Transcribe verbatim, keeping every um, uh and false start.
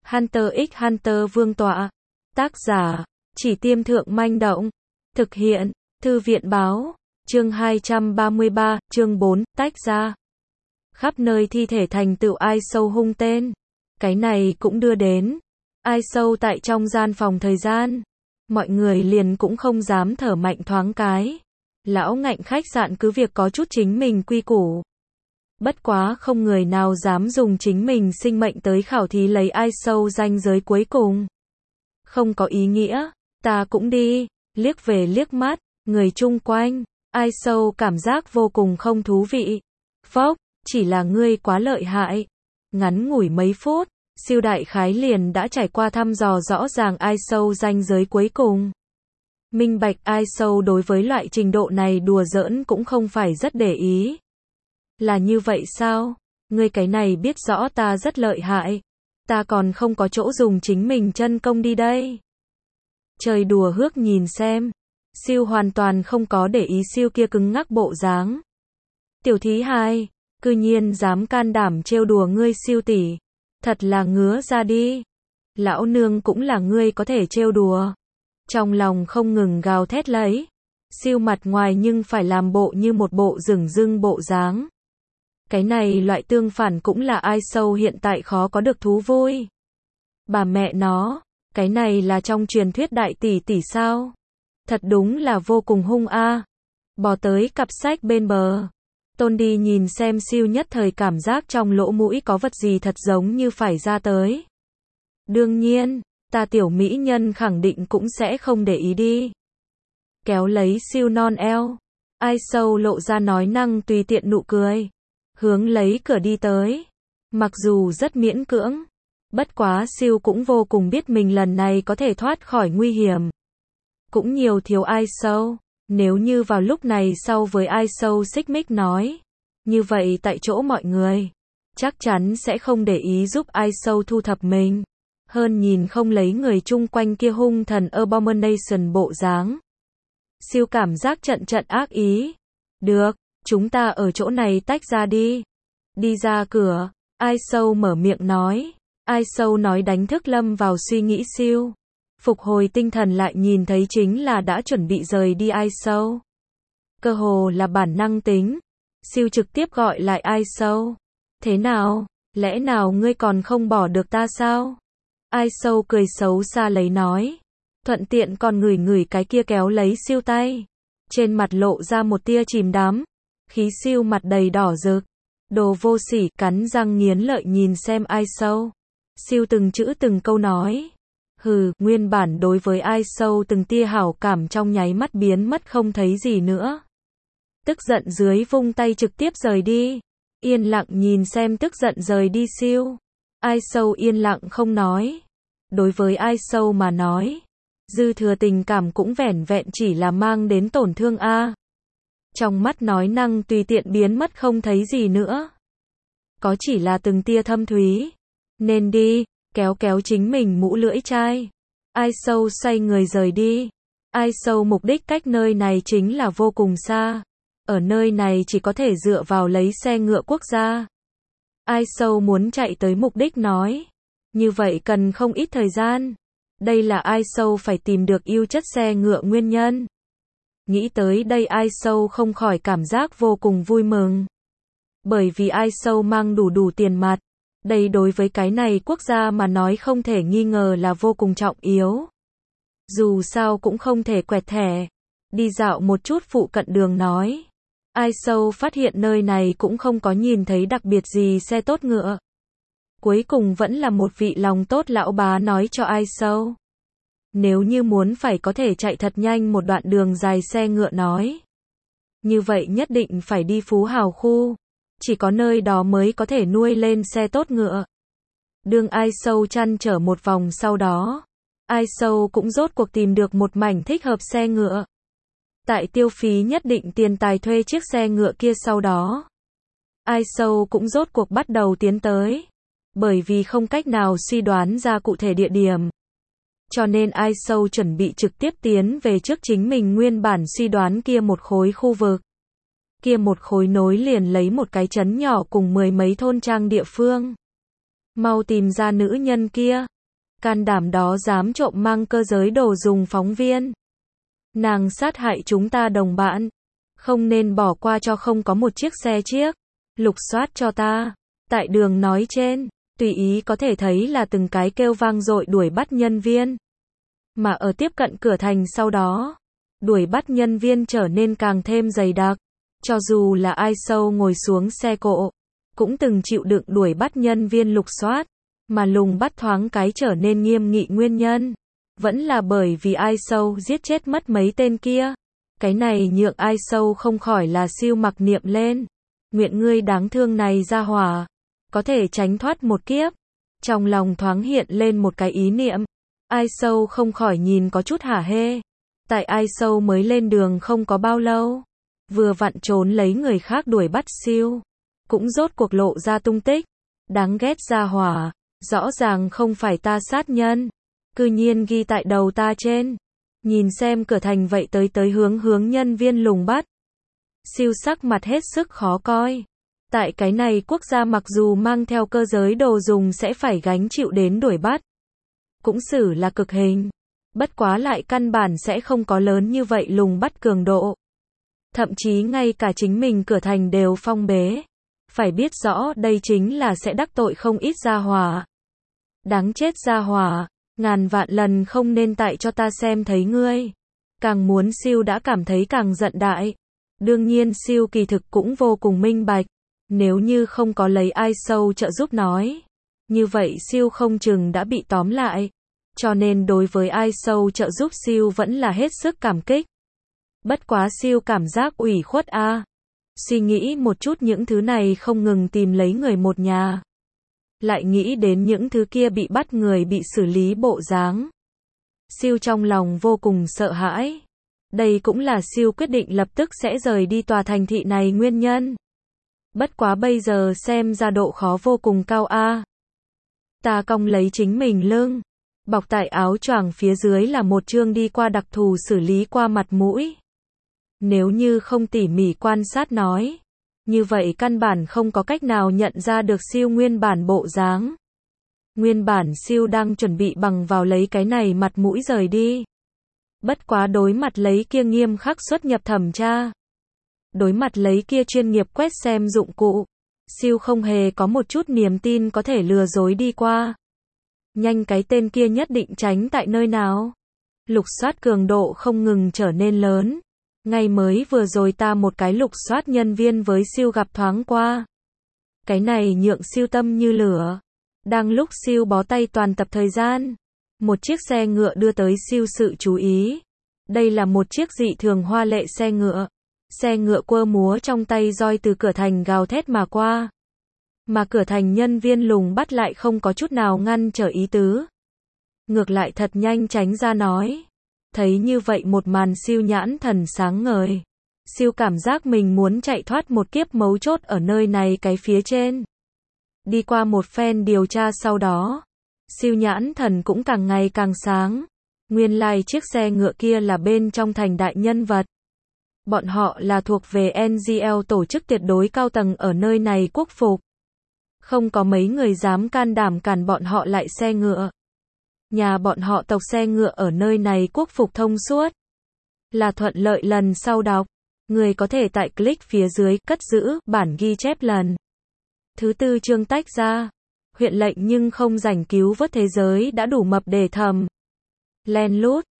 Hunter x Hunter vương tọa. Tác giả, Chỉ Tiêm Thượng Manh Động. Thực hiện, Thư viện Báo. Chương hai trăm ba mươi ba, chương bốn, tách ra. Khắp nơi thi thể thành tựu ai sâu hung tên. Cái này cũng đưa đến ai sâu tại trong gian phòng thời gian. Mọi người liền cũng không dám thở mạnh thoáng cái. Lão ngạnh khách sạn cứ việc có chút chính mình quy củ. Bất quá không người nào dám dùng chính mình sinh mệnh tới khảo thí lấy ai sâu ranh giới cuối cùng. Không có ý nghĩa, ta cũng đi, liếc về liếc mắt, người chung quanh, ai sâu cảm giác vô cùng không thú vị. Phốc, chỉ là ngươi quá lợi hại. Ngắn ngủi mấy phút, siêu đại khái liền đã trải qua thăm dò rõ ràng ai sâu ranh giới cuối cùng. Minh bạch ai sâu đối với loại trình độ này đùa giỡn cũng không phải rất để ý. Là như vậy sao? Ngươi cái này biết rõ ta rất lợi hại. Ta còn không có chỗ dùng chính mình chân công đi đây. Trời đùa hước nhìn xem. Siêu hoàn toàn không có để ý siêu kia cứng ngắc bộ dáng. Tiểu thí hai, cư nhiên dám can đảm trêu đùa ngươi siêu tỷ. Thật là ngứa ra đi. Lão nương cũng là ngươi có thể trêu đùa. Trong lòng không ngừng gào thét lấy. Siêu mặt ngoài nhưng phải làm bộ như một bộ rừng rưng bộ dáng. Cái này loại tương phản cũng là ai sâu hiện tại khó có được thú vui. Bà mẹ nó, cái này là trong truyền thuyết đại tỷ tỷ sao? Thật đúng là vô cùng hung a. À. Bò tới cặp sách bên bờ. Tôn đi nhìn xem siêu nhất thời cảm giác trong lỗ mũi có vật gì thật giống như phải ra tới. Đương nhiên, ta tiểu mỹ nhân khẳng định cũng sẽ không để ý đi. Kéo lấy siêu non eo. Ai sâu lộ ra nói năng tùy tiện nụ cười. Hướng lấy cửa đi tới. Mặc dù rất miễn cưỡng. Bất quá siêu cũng vô cùng biết mình lần này có thể thoát khỏi nguy hiểm. Cũng nhiều thiếu ai sâu. Nếu như vào lúc này sau với ai sâu xích mích nói. Như vậy tại chỗ mọi người. Chắc chắn sẽ không để ý giúp ai sâu thu thập mình. Hơn nhìn không lấy người chung quanh kia hung thần abomination bộ dáng. Siêu cảm giác trận trận ác ý. Được. Chúng ta ở chỗ này tách ra đi. Đi ra cửa, ai sâu mở miệng nói. Ai sâu nói đánh thức lâm vào suy nghĩ siêu. Phục hồi tinh thần lại nhìn thấy chính là đã chuẩn bị rời đi ai sâu. Cơ hồ là bản năng tính. Siêu trực tiếp gọi lại ai sâu. Thế nào, lẽ nào ngươi còn không bỏ được ta sao? Ai sâu cười xấu xa lấy nói. Thuận tiện còn ngửi ngửi cái kia kéo lấy siêu tay. Trên mặt lộ ra một tia chìm đắm. Khí siêu mặt đầy đỏ rực. Đồ vô sỉ cắn răng nghiến lợi nhìn xem ai sâu. Siêu từng chữ từng câu nói. Hừ, nguyên bản đối với ai sâu từng tia hảo cảm trong nháy mắt biến mất không thấy gì nữa. Tức giận dưới vung tay trực tiếp rời đi. Yên lặng nhìn xem tức giận rời đi siêu. Ai sâu yên lặng không nói. Đối với ai sâu mà nói. Dư thừa tình cảm cũng vẻn vẹn chỉ là mang đến tổn thương a. Trong mắt nói năng tùy tiện biến mất không thấy gì nữa. Có chỉ là từng tia thâm thúy. Nên đi, kéo kéo chính mình mũ lưỡi chai. Ai sâu xoay người rời đi. Ai sâu mục đích cách nơi này chính là vô cùng xa. Ở nơi này chỉ có thể dựa vào lấy xe ngựa quốc gia. Ai sâu muốn chạy tới mục đích nói. Như vậy cần không ít thời gian. Đây là ai sâu phải tìm được ưu chất xe ngựa nguyên nhân. Nghĩ tới đây ai sâu không khỏi cảm giác vô cùng vui mừng. Bởi vì ai sâu mang đủ đủ tiền mặt. Đây đối với cái này quốc gia mà nói không thể nghi ngờ là vô cùng trọng yếu. Dù sao cũng không thể quẹt thẻ. Đi dạo một chút phụ cận đường nói. Ai sâu phát hiện nơi này cũng không có nhìn thấy đặc biệt gì xe tốt ngựa. Cuối cùng vẫn là một vị lòng tốt lão bá nói cho ai sâu. Nếu như muốn phải có thể chạy thật nhanh một đoạn đường dài xe ngựa nói. Như vậy nhất định phải đi Phú Hào khu. Chỉ có nơi đó mới có thể nuôi lên xe tốt ngựa. Đường ai sâu chăn trở một vòng sau đó. Ai sâu cũng rốt cuộc tìm được một mảnh thích hợp xe ngựa. Tại tiêu phí nhất định tiền tài thuê chiếc xe ngựa kia sau đó. Ai sâu cũng rốt cuộc bắt đầu tiến tới. Bởi vì không cách nào suy đoán ra cụ thể địa điểm. Cho nên ai sâu chuẩn bị trực tiếp tiến về trước chính mình nguyên bản suy đoán kia một khối khu vực. Kia một khối nối liền lấy một cái trấn nhỏ cùng mười mấy thôn trang địa phương. Mau tìm ra nữ nhân kia. Can đảm đó dám trộm mang cơ giới đồ dùng phóng viên. Nàng sát hại chúng ta đồng bạn. Không nên bỏ qua cho không có một chiếc xe chiếc. Lục soát cho ta. Tại đường nói trên, tùy ý có thể thấy là từng cái kêu vang dội đuổi bắt nhân viên. Mà ở tiếp cận cửa thành sau đó, đuổi bắt nhân viên trở nên càng thêm dày đặc. Cho dù là ai sâu ngồi xuống xe cộ, cũng từng chịu đựng đuổi bắt nhân viên lục soát, mà lùng bắt thoáng cái trở nên nghiêm nghị nguyên nhân. Vẫn là bởi vì ai sâu giết chết mất mấy tên kia. Cái này nhượng ai sâu không khỏi là siêu mặc niệm lên. Nguyện ngươi đáng thương này ra hỏa, có thể tránh thoát một kiếp. Trong lòng thoáng hiện lên một cái ý niệm. Ai sâu không khỏi nhìn có chút hả hê. Tại ai sâu mới lên đường không có bao lâu, vừa vặn trốn lấy người khác đuổi bắt siêu, cũng rốt cuộc lộ ra tung tích. Đáng ghét ra hỏa, rõ ràng không phải ta sát nhân, cư nhiên ghi tại đầu ta trên. Nhìn xem cửa thành vậy tới tới hướng hướng nhân viên lùng bắt. Siêu sắc mặt hết sức khó coi. Tại cái này quốc gia mặc dù mang theo cơ giới đồ dùng sẽ phải gánh chịu đến đuổi bắt, cũng xử là cực hình. Bất quá lại căn bản sẽ không có lớn như vậy lùng bắt cường độ. Thậm chí ngay cả chính mình cửa thành đều phong bế. Phải biết rõ đây chính là sẽ đắc tội không ít gia hỏa. Đáng chết gia hỏa, ngàn vạn lần không nên tại cho ta xem thấy ngươi. Càng muốn siêu đã cảm thấy càng giận đại. Đương nhiên siêu kỳ thực cũng vô cùng minh bạch. Nếu như không có lấy ai sâu trợ giúp nói, như vậy siêu không chừng đã bị tóm lại. Cho nên đối với ai sâu trợ giúp siêu vẫn là hết sức cảm kích. Bất quá siêu cảm giác ủy khuất a. À. Suy nghĩ một chút những thứ này không ngừng tìm lấy người một nhà. Lại nghĩ đến những thứ kia bị bắt người bị xử lý bộ dáng. Siêu trong lòng vô cùng sợ hãi. Đây cũng là siêu quyết định lập tức sẽ rời đi tòa thành thị này nguyên nhân. Bất quá bây giờ xem ra độ khó vô cùng cao a. À. Ta cong lấy chính mình lưng. Bọc tại áo choàng phía dưới là một chương đi qua đặc thù xử lý qua mặt mũi. Nếu như không tỉ mỉ quan sát nói, như vậy căn bản không có cách nào nhận ra được siêu nguyên bản bộ dáng. Nguyên bản siêu đang chuẩn bị bằng vào lấy cái này mặt mũi rời đi. Bất quá đối mặt lấy kia nghiêm khắc xuất nhập thẩm tra. Đối mặt lấy kia chuyên nghiệp quét xem dụng cụ. Siêu không hề có một chút niềm tin có thể lừa dối đi qua. Nhanh cái tên kia nhất định tránh tại nơi nào. Lục soát cường độ không ngừng trở nên lớn. Ngay mới vừa rồi ta một cái lục soát nhân viên với siêu gặp thoáng qua. Cái này nhượng siêu tâm như lửa. Đang lúc siêu bó tay toàn tập thời gian, một chiếc xe ngựa đưa tới siêu sự chú ý. Đây là một chiếc dị thường hoa lệ xe ngựa. Xe ngựa quơ múa trong tay roi từ cửa thành gào thét mà qua. Mà cửa thành nhân viên lùng bắt lại không có chút nào ngăn trở ý tứ. Ngược lại thật nhanh tránh ra nói. Thấy như vậy một màn siêu nhãn thần sáng ngời. Siêu cảm giác mình muốn chạy thoát một kiếp mấu chốt ở nơi này cái phía trên. Đi qua một phen điều tra sau đó, siêu nhãn thần cũng càng ngày càng sáng. Nguyên lai chiếc xe ngựa kia là bên trong thành đại nhân vật. Bọn họ là thuộc về en giê lờ tổ chức tuyệt đối cao tầng ở nơi này quốc phục. Không có mấy người dám can đảm cản bọn họ lại xe ngựa. Nhà bọn họ tộc xe ngựa ở nơi này quốc phục thông suốt. Là thuận lợi lần sau đọc. Người có thể tại click phía dưới cất giữ bản ghi chép lần thứ tư chương tách ra. Huyện lệnh nhưng không rảnh cứu vớt thế giới đã đủ mập để thầm. Len lút,